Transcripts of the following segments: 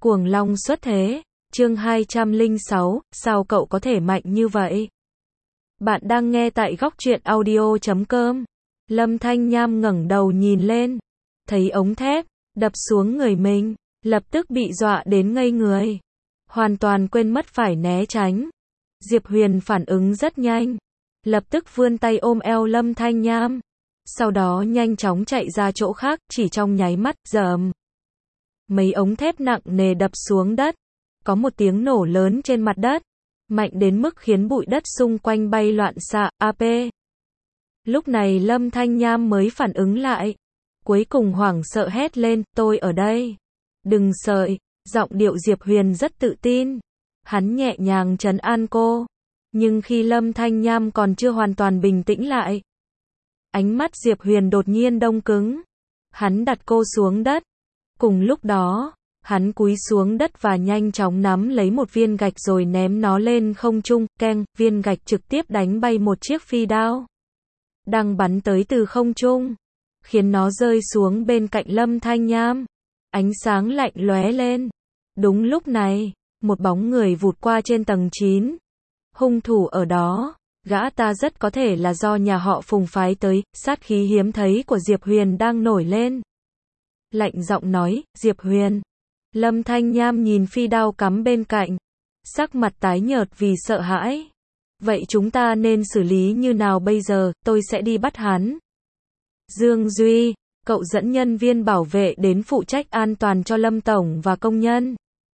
Cuồng long xuất thế, chương 206, sao cậu có thể mạnh như vậy? Bạn đang nghe tại góc truyện audio.com. Lâm Thanh Nham ngẩng đầu nhìn lên, thấy ống thép đập xuống người mình, lập tức bị dọa đến ngây người, hoàn toàn quên mất phải né tránh. Diệp Huyền phản ứng rất nhanh, lập tức vươn tay ôm eo Lâm Thanh Nham, sau đó nhanh chóng chạy ra chỗ khác, chỉ trong nháy mắt, rầm. Mấy ống thép nặng nề đập xuống đất, có một tiếng nổ lớn trên mặt đất, mạnh đến mức khiến bụi đất xung quanh bay loạn xạ, AP. Lúc này Lâm Thanh Nham mới phản ứng lại, cuối cùng hoảng sợ hét lên, tôi ở đây. Đừng sợ, giọng điệu Diệp Huyền rất tự tin, hắn nhẹ nhàng trấn an cô, nhưng khi Lâm Thanh Nham còn chưa hoàn toàn bình tĩnh lại, ánh mắt Diệp Huyền đột nhiên đông cứng, hắn đặt cô xuống đất. Cùng lúc đó, hắn cúi xuống đất và nhanh chóng nắm lấy một viên gạch rồi ném nó lên không trung, keng, viên gạch trực tiếp đánh bay một chiếc phi đao đang bắn tới từ không trung, khiến nó rơi xuống bên cạnh Lâm Thanh Nham. Ánh sáng lạnh lóe lên. Đúng lúc này, một bóng người vụt qua trên tầng 9. Hung thủ ở đó, gã ta rất có thể là do nhà họ Phùng phái tới, sát khí hiếm thấy của Diệp Huyền đang nổi lên. Lạnh giọng nói, Diệp Huyền. Lâm Thanh Nham nhìn phi đao cắm bên cạnh, sắc mặt tái nhợt vì sợ hãi. Vậy chúng ta nên xử lý như nào bây giờ? Tôi sẽ đi bắt hắn. Dương Duy, cậu dẫn nhân viên bảo vệ đến phụ trách an toàn cho Lâm Tổng và công nhân.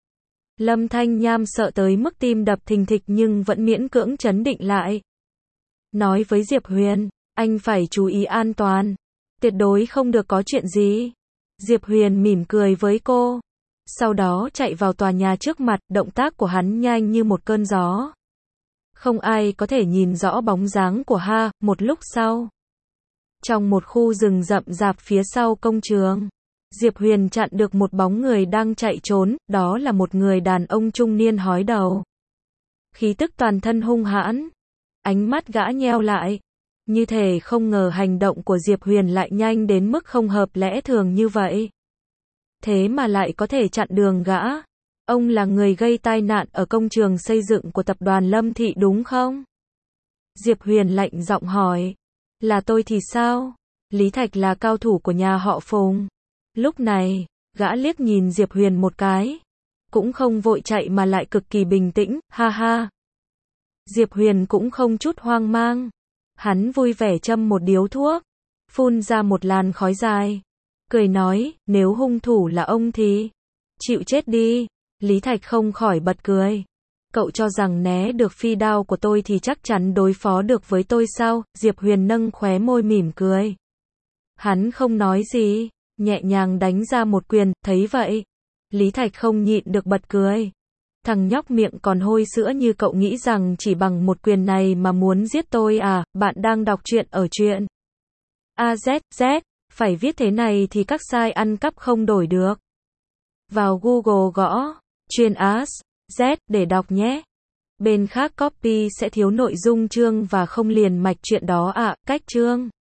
Lâm Thanh Nham sợ tới mức tim đập thình thịch nhưng vẫn miễn cưỡng trấn định lại. Nói với Diệp Huyền, anh phải chú ý an toàn, tuyệt đối không được có chuyện gì. Diệp Huyền mỉm cười với cô, sau đó chạy vào tòa nhà trước mặt, động tác của hắn nhanh như một cơn gió. Không ai có thể nhìn rõ bóng dáng của Ha. Một lúc sau, trong một khu rừng rậm rạp phía sau công trường, Diệp Huyền chặn được một bóng người đang chạy trốn, đó là một người đàn ông trung niên hói đầu. Khí tức toàn thân hung hãn, ánh mắt gã nheo lại, như thể không ngờ hành động của Diệp Huyền lại nhanh đến mức không hợp lẽ thường như vậy. Thế mà lại có thể chặn đường gã. Ông là người gây tai nạn ở công trường xây dựng của tập đoàn Lâm Thị đúng không? Diệp Huyền lạnh giọng hỏi. Là tôi thì sao? Lý Thạch là cao thủ của nhà họ Phùng. Lúc này, gã liếc nhìn Diệp Huyền một cái, cũng không vội chạy mà lại cực kỳ bình tĩnh, ha ha. Diệp Huyền cũng không chút hoang mang. Hắn vui vẻ châm một điếu thuốc, phun ra một làn khói dài, cười nói, nếu hung thủ là ông thì chịu chết đi. Lý Thạch không khỏi bật cười. Cậu cho rằng né được phi đao của tôi thì chắc chắn đối phó được với tôi sao? Diệp Huyền nâng khóe môi mỉm cười. Hắn không nói gì, nhẹ nhàng đánh ra một quyền, thấy vậy, Lý Thạch không nhịn được bật cười. Thằng nhóc miệng còn hôi sữa như cậu nghĩ rằng chỉ bằng một quyền này mà muốn giết tôi à? Bạn đang đọc truyện ở truyện AZZ, phải viết thế này thì các sai ăn cắp không đổi được. Vào Google gõ truyện AZZ để đọc nhé. Bên khác copy sẽ thiếu nội dung chương và không liền mạch truyện đó ạ. Cách chương